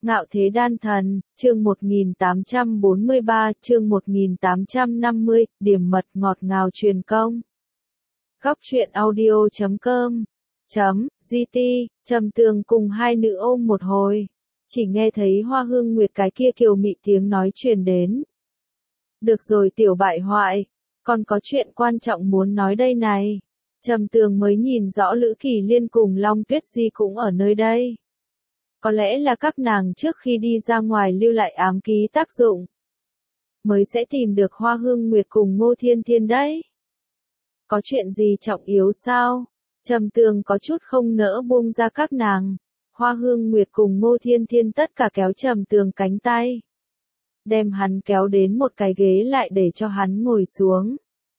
Ngạo thế đan thần, chương 1843, chương 1850, điểm mật ngọt ngào truyền công. Góc truyện audio.com .gt, Trầm Tường cùng hai nữ ôm một hồi. Chỉ nghe thấy Hoa Hương Nguyệt cái kia kiều mị tiếng nói truyền đến. Được rồi tiểu bại hoại, còn có chuyện quan trọng muốn nói đây này. Trầm Tường mới nhìn rõ Lữ Kỳ Liên cùng Long Tuyết Di cũng ở nơi đây. Có lẽ là các nàng trước khi đi ra ngoài lưu lại ám ký tác dụng, mới sẽ tìm được Hoa Hương Nguyệt cùng Ngô Thiên Thiên đấy. Có chuyện gì trọng yếu sao? Trầm Tường có chút không nỡ buông ra các nàng. Hoa Hương Nguyệt cùng Ngô Thiên Thiên tất cả kéo Trầm Tường cánh tay, đem hắn kéo đến một cái ghế lại để cho hắn ngồi xuống.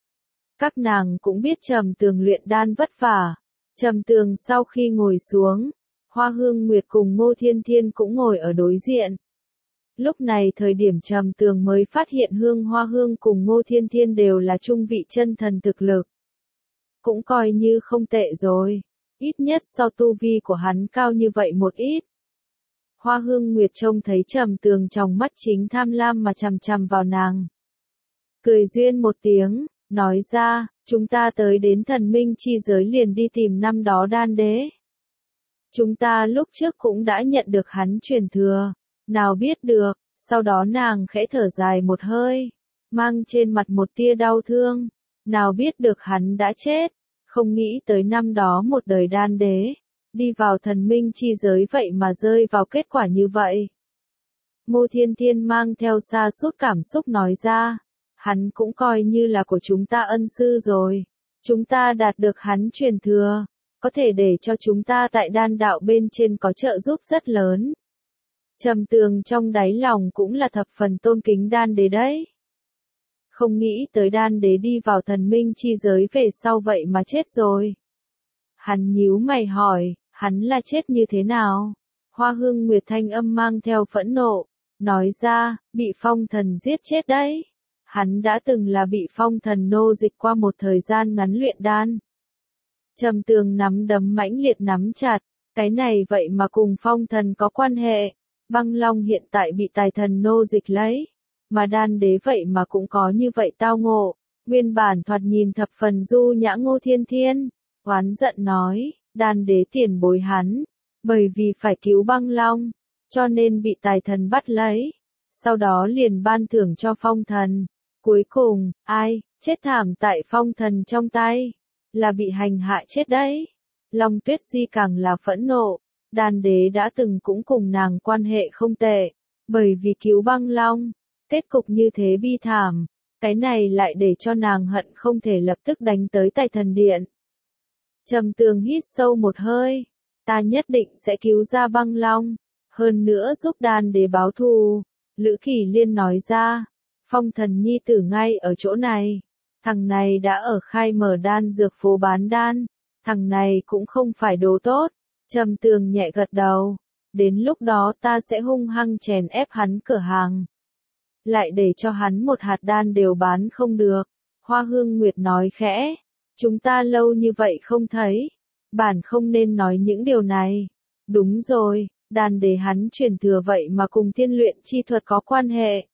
Các nàng cũng biết Trầm Tường luyện đan vất vả. Trầm Tường sau khi ngồi xuống, Hoa Hương Nguyệt cùng Ngô Thiên Thiên cũng ngồi ở đối diện. Lúc này thời điểm Trầm Tường mới phát hiện Hoa Hương cùng Ngô Thiên Thiên đều là trung vị chân thần thực lực. Cũng coi như không tệ rồi, ít nhất so tu vi của hắn cao như vậy một ít. Hoa Hương Nguyệt trông thấy Trầm Tường trong mắt chính tham lam mà chằm chằm vào nàng. Cười duyên một tiếng, nói ra, chúng ta tới đến thần minh chi giới liền đi tìm năm đó đan đế. Chúng ta lúc trước cũng đã nhận được hắn truyền thừa, nào biết được, sau đó nàng khẽ thở dài một hơi, mang trên mặt một tia đau thương, nào biết được hắn đã chết, không nghĩ tới năm đó một đời đan đế, đi vào thần minh chi giới vậy mà rơi vào kết quả như vậy. Ngô Thiên Thiên mang theo sa sút cảm xúc nói ra, hắn cũng coi như là của chúng ta ân sư rồi, chúng ta đạt được hắn truyền thừa, có thể để cho chúng ta tại đan đạo bên trên có trợ giúp rất lớn. Trầm Tường trong đáy lòng cũng là thập phần tôn kính đan đế đấy. Không nghĩ tới đan đế đi vào thần minh chi giới về sau vậy mà chết rồi. Hắn nhíu mày hỏi, hắn là chết như thế nào? Hoa Hương Nguyệt thanh âm mang theo phẫn nộ, nói ra, bị phong thần giết chết đấy. Hắn đã từng là bị phong thần nô dịch qua một thời gian ngắn luyện đan. Trầm Tường nắm đấm mãnh liệt nắm chặt, cái này vậy mà cùng phong thần có quan hệ. Băng Long hiện tại bị tài thần nô dịch lấy, mà đan đế vậy mà cũng có như vậy tao ngộ. Nguyên bản thoạt nhìn thập phần du nhã Ngô Thiên Thiên, oán giận nói, đan đế tiền bối hắn, bởi vì phải cứu Băng Long, cho nên bị tài thần bắt lấy, sau đó liền ban thưởng cho phong thần. Cuối cùng, ai, chết thảm tại phong thần trong tay, là bị hành hạ chết đấy. Long Tuyết Di càng là phẫn nộ, đan đế đã từng cũng cùng nàng quan hệ không tệ, bởi vì cứu Băng Long, kết cục như thế bi thảm, cái này lại để cho nàng hận không thể lập tức đánh tới tài thần điện. Trầm Tường hít sâu một hơi, ta nhất định sẽ cứu ra Băng Long, hơn nữa giúp đan đế báo thù. Lữ Kỳ Liên nói ra, phong thần nhi tử ngay ở chỗ này, thằng này đã ở khai mở đan dược phố bán đan, thằng này cũng không phải đồ tốt. Trầm Tường nhẹ gật đầu, đến lúc đó ta sẽ hung hăng chèn ép hắn cửa hàng, lại để cho hắn một hạt đan đều bán không được. Hoa Hương Nguyệt nói khẽ, chúng ta lâu như vậy không thấy, bản không nên nói những điều này. Đúng rồi, đan đế hắn truyền thừa vậy mà cùng thiên luyện chi thuật có quan hệ.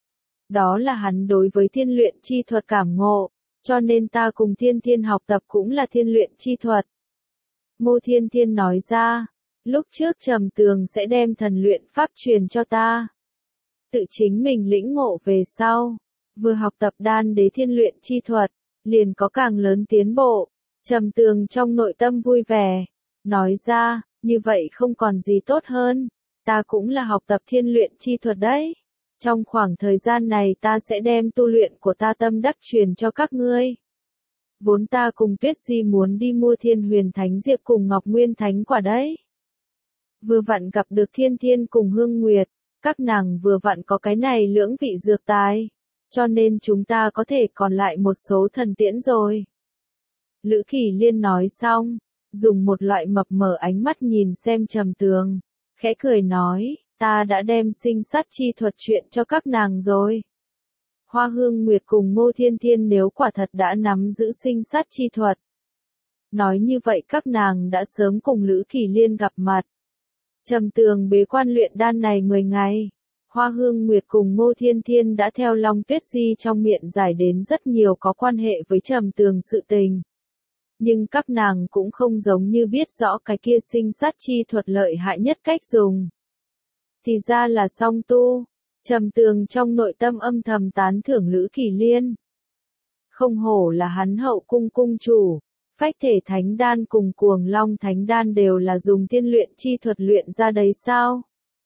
Đó là hắn đối với thiên luyện chi thuật cảm ngộ, cho nên ta cùng Thiên Thiên học tập cũng là thiên luyện chi thuật. Ngô Thiên Thiên nói ra, lúc trước Trầm Tường sẽ đem thần luyện pháp truyền cho ta. Tự chính mình lĩnh ngộ về sau, vừa học tập đan đế thiên luyện chi thuật, liền có càng lớn tiến bộ. Trầm Tường trong nội tâm vui vẻ, nói ra, như vậy không còn gì tốt hơn, ta cũng là học tập thiên luyện chi thuật đấy. Trong khoảng thời gian này ta sẽ đem tu luyện của ta tâm đắc truyền cho các ngươi. Vốn ta cùng Tuyết Di muốn đi mua Thiên Huyền Thánh Diệp cùng Ngọc Nguyên Thánh Quả đấy. Vừa vặn gặp được Thiên Thiên cùng Hương Nguyệt, các nàng vừa vặn có cái này lưỡng vị dược tài, cho nên chúng ta có thể còn lại một số thần tiễn rồi. Lữ Kỳ Liên nói xong, dùng một loại mập mờ ánh mắt nhìn xem Trầm Tường, khẽ cười nói, ta đã đem sinh sát chi thuật chuyện cho các nàng rồi. Hoa Hương Nguyệt cùng Ngô Thiên Thiên nếu quả thật đã nắm giữ sinh sát chi thuật, nói như vậy các nàng đã sớm cùng Lữ Kỳ Liên gặp mặt. Trầm Tường bế quan luyện đan này 10 ngày. Hoa Hương Nguyệt cùng Ngô Thiên Thiên đã theo Long Tuyết Di trong miệng giải đến rất nhiều có quan hệ với Trầm Tường sự tình. Nhưng các nàng cũng không giống như biết rõ cái kia sinh sát chi thuật lợi hại nhất cách dùng. Thì ra là song tu. Trầm Tường trong nội tâm âm thầm tán thưởng Lữ Kỳ Liên. Không hổ là hắn hậu cung cung chủ. Phách thể thánh đan cùng cuồng long thánh đan đều là dùng tiên luyện chi thuật luyện ra đấy sao?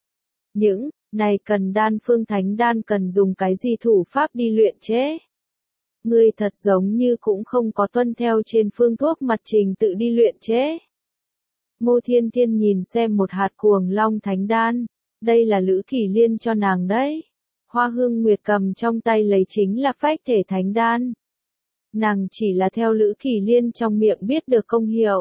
Những này cần đan phương thánh đan cần dùng cái gì thủ pháp đi luyện chế? Ngươi thật giống như cũng không có tuân theo trên phương thuốc mặt trình tự đi luyện chế. Ngô Thiên Thiên nhìn xem một hạt cuồng long thánh đan, đây là Lữ Kỳ Liên cho nàng đấy. Hoa Hương Nguyệt cầm trong tay lấy chính là phách thể thánh đan. Nàng chỉ là theo Lữ Kỳ Liên trong miệng biết được công hiệu.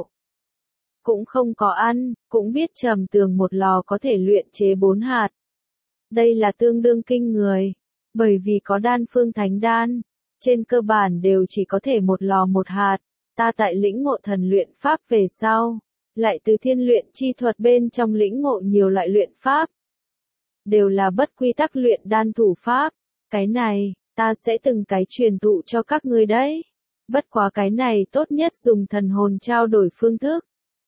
Cũng không có ăn, cũng biết Trầm Tường một lò có thể luyện chế 4 hạt. Đây là tương đương kinh người, bởi vì có đan phương thánh đan, trên cơ bản đều chỉ có thể một lò một hạt. Ta tại lĩnh ngộ thần luyện pháp về sau, lại từ thiên luyện chi thuật bên trong lĩnh ngộ nhiều loại luyện pháp. Đều là bất quy tắc luyện đan thủ pháp, cái này, ta sẽ từng cái truyền thụ cho các ngươi đấy. Bất quá cái này tốt nhất dùng thần hồn trao đổi phương thức.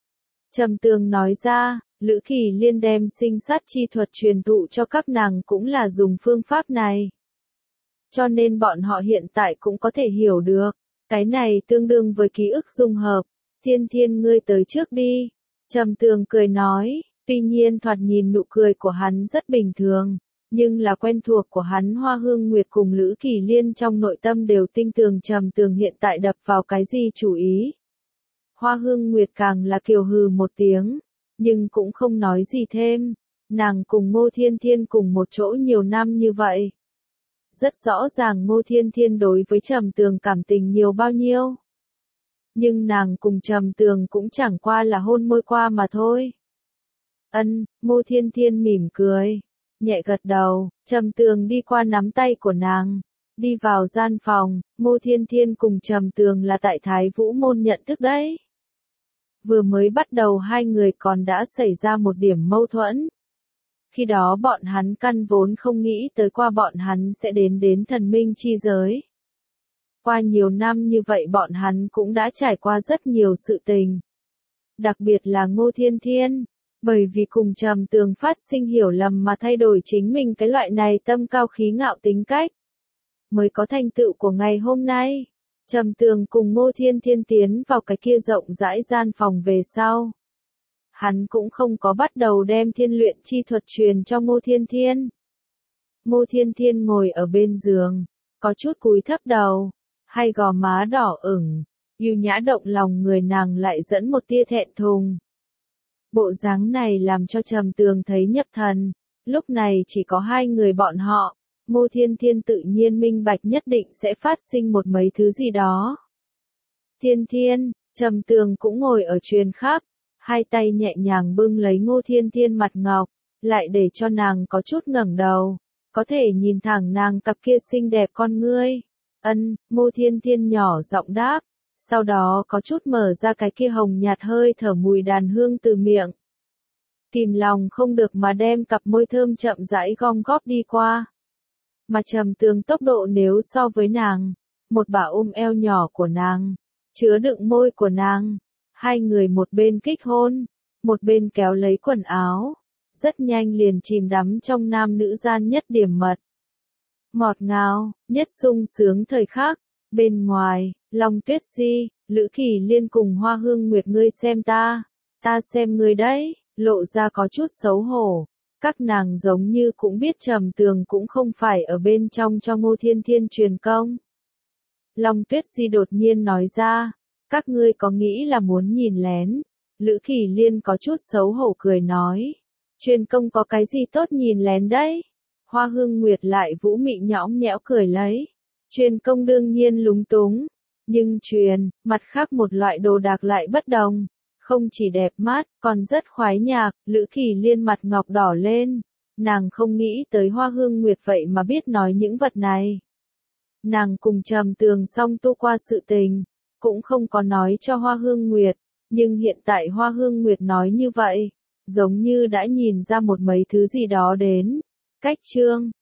Trầm Tường nói ra, Lữ Kỳ Liên đem sinh sát chi thuật truyền thụ cho các nàng cũng là dùng phương pháp này. Cho nên bọn họ hiện tại cũng có thể hiểu được, cái này tương đương với ký ức dung hợp. Thiên Thiên ngươi tới trước đi. Trầm Tường cười nói, tuy nhiên thoạt nhìn nụ cười của hắn rất bình thường. Nhưng là quen thuộc của hắn Hoa Hương Nguyệt cùng Lữ Kỳ Liên trong nội tâm đều tin tưởng Trầm Tường hiện tại đập vào cái gì chủ ý. Hoa Hương Nguyệt càng là kiều hừ một tiếng, nhưng cũng không nói gì thêm. Nàng cùng Ngô Thiên Thiên cùng một chỗ nhiều năm như vậy. Rất rõ ràng Ngô Thiên Thiên đối với Trầm Tường cảm tình nhiều bao nhiêu. Nhưng nàng cùng Trầm Tường cũng chẳng qua là hôn môi qua mà thôi. Ngô Thiên Thiên mỉm cười. Nhẹ gật đầu, Trầm Tường đi qua nắm tay của nàng, đi vào gian phòng. Ngô Thiên Thiên cùng Trầm Tường là tại Thái Vũ môn nhận thức đấy. Vừa mới bắt đầu hai người còn đã xảy ra một điểm mâu thuẫn. Khi đó bọn hắn căn vốn không nghĩ tới qua bọn hắn sẽ đến thần minh chi giới. Qua nhiều năm như vậy bọn hắn cũng đã trải qua rất nhiều sự tình. Đặc biệt là Ngô Thiên Thiên. Bởi vì cùng Trầm Tường phát sinh hiểu lầm mà thay đổi chính mình cái loại này tâm cao khí ngạo tính cách. Mới có thành tựu của ngày hôm nay. Trầm Tường cùng Ngô Thiên Thiên tiến vào cái kia rộng rãi gian phòng về sau. Hắn cũng không có bắt đầu đem thiên luyện chi thuật truyền cho Ngô Thiên Thiên. Ngô Thiên Thiên ngồi ở bên giường, có chút cúi thấp đầu, hai gò má đỏ ửng, yêu nhã động lòng người nàng lại dẫn một tia thẹn thùng. Bộ dáng này làm cho Trầm Tường thấy nhập thần, lúc này chỉ có hai người bọn họ, Ngô Thiên Thiên tự nhiên minh bạch nhất định sẽ phát sinh một mấy thứ gì đó. Thiên Thiên, Trầm Tường cũng ngồi ở truyền khắp, hai tay nhẹ nhàng bưng lấy Ngô Thiên Thiên mặt ngọc, lại để cho nàng có chút ngẩng đầu, có thể nhìn thẳng nàng cặp kia xinh đẹp con ngươi. Ngô Thiên Thiên nhỏ giọng đáp. Sau đó có chút mở ra cái kia hồng nhạt hơi thở mùi đàn hương từ miệng. Kìm lòng không được mà đem cặp môi thơm chậm rãi gom góp đi qua. Mà Trầm Tường tốc độ nếu so với nàng, một bả eo nhỏ của nàng, chứa đựng môi của nàng, hai người một bên kích hôn, một bên kéo lấy quần áo, rất nhanh liền chìm đắm trong nam nữ gian nhất điểm mật. Ngọt ngào, nhất sung sướng thời khắc. Bên ngoài, Long Tuyết Di, Lữ Kỳ Liên cùng Hoa Hương Nguyệt ngươi xem ta xem ngươi đấy, lộ ra có chút xấu hổ. Các nàng giống như cũng biết Trầm Tường cũng không phải ở bên trong cho Ngô Thiên Thiên truyền công. Long Tuyết Di đột nhiên nói ra, các ngươi có nghĩ là muốn nhìn lén? Lữ Kỳ Liên có chút xấu hổ cười nói, truyền công có cái gì tốt nhìn lén đấy? Hoa Hương Nguyệt lại vũ mị nhõng nhẽo cười lấy. Truyền công đương nhiên lúng túng, nhưng mặt khác một loại đồ đạc lại bất đồng, không chỉ đẹp mắt, còn rất khoái nhạc. Lữ Kỳ Liên mặt ngọc đỏ lên, nàng không nghĩ tới Hoa Hương Nguyệt vậy mà biết nói những vật này. Nàng cùng Trầm Tường song tu qua sự tình, cũng không có nói cho Hoa Hương Nguyệt, nhưng hiện tại Hoa Hương Nguyệt nói như vậy, giống như đã nhìn ra một mấy thứ gì đó đến. Cách chương